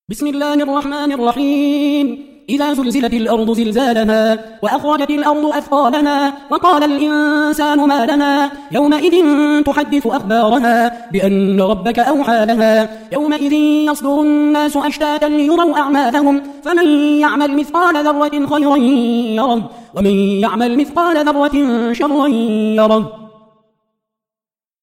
بسم الله الرحمن الرحيم. إذا زلزلت الأرض زلزالها وأخرجت الأرض أثقالها وقال الإنسان ما لها يومئذ تحدث أخبارها بأن ربك أوحى لها يومئذ يصدر الناس أشتاتا ليروا أعمالهم فمن يعمل مثقال ذرة خيرا يره ومن يعمل مثقال ذرة شرا يره.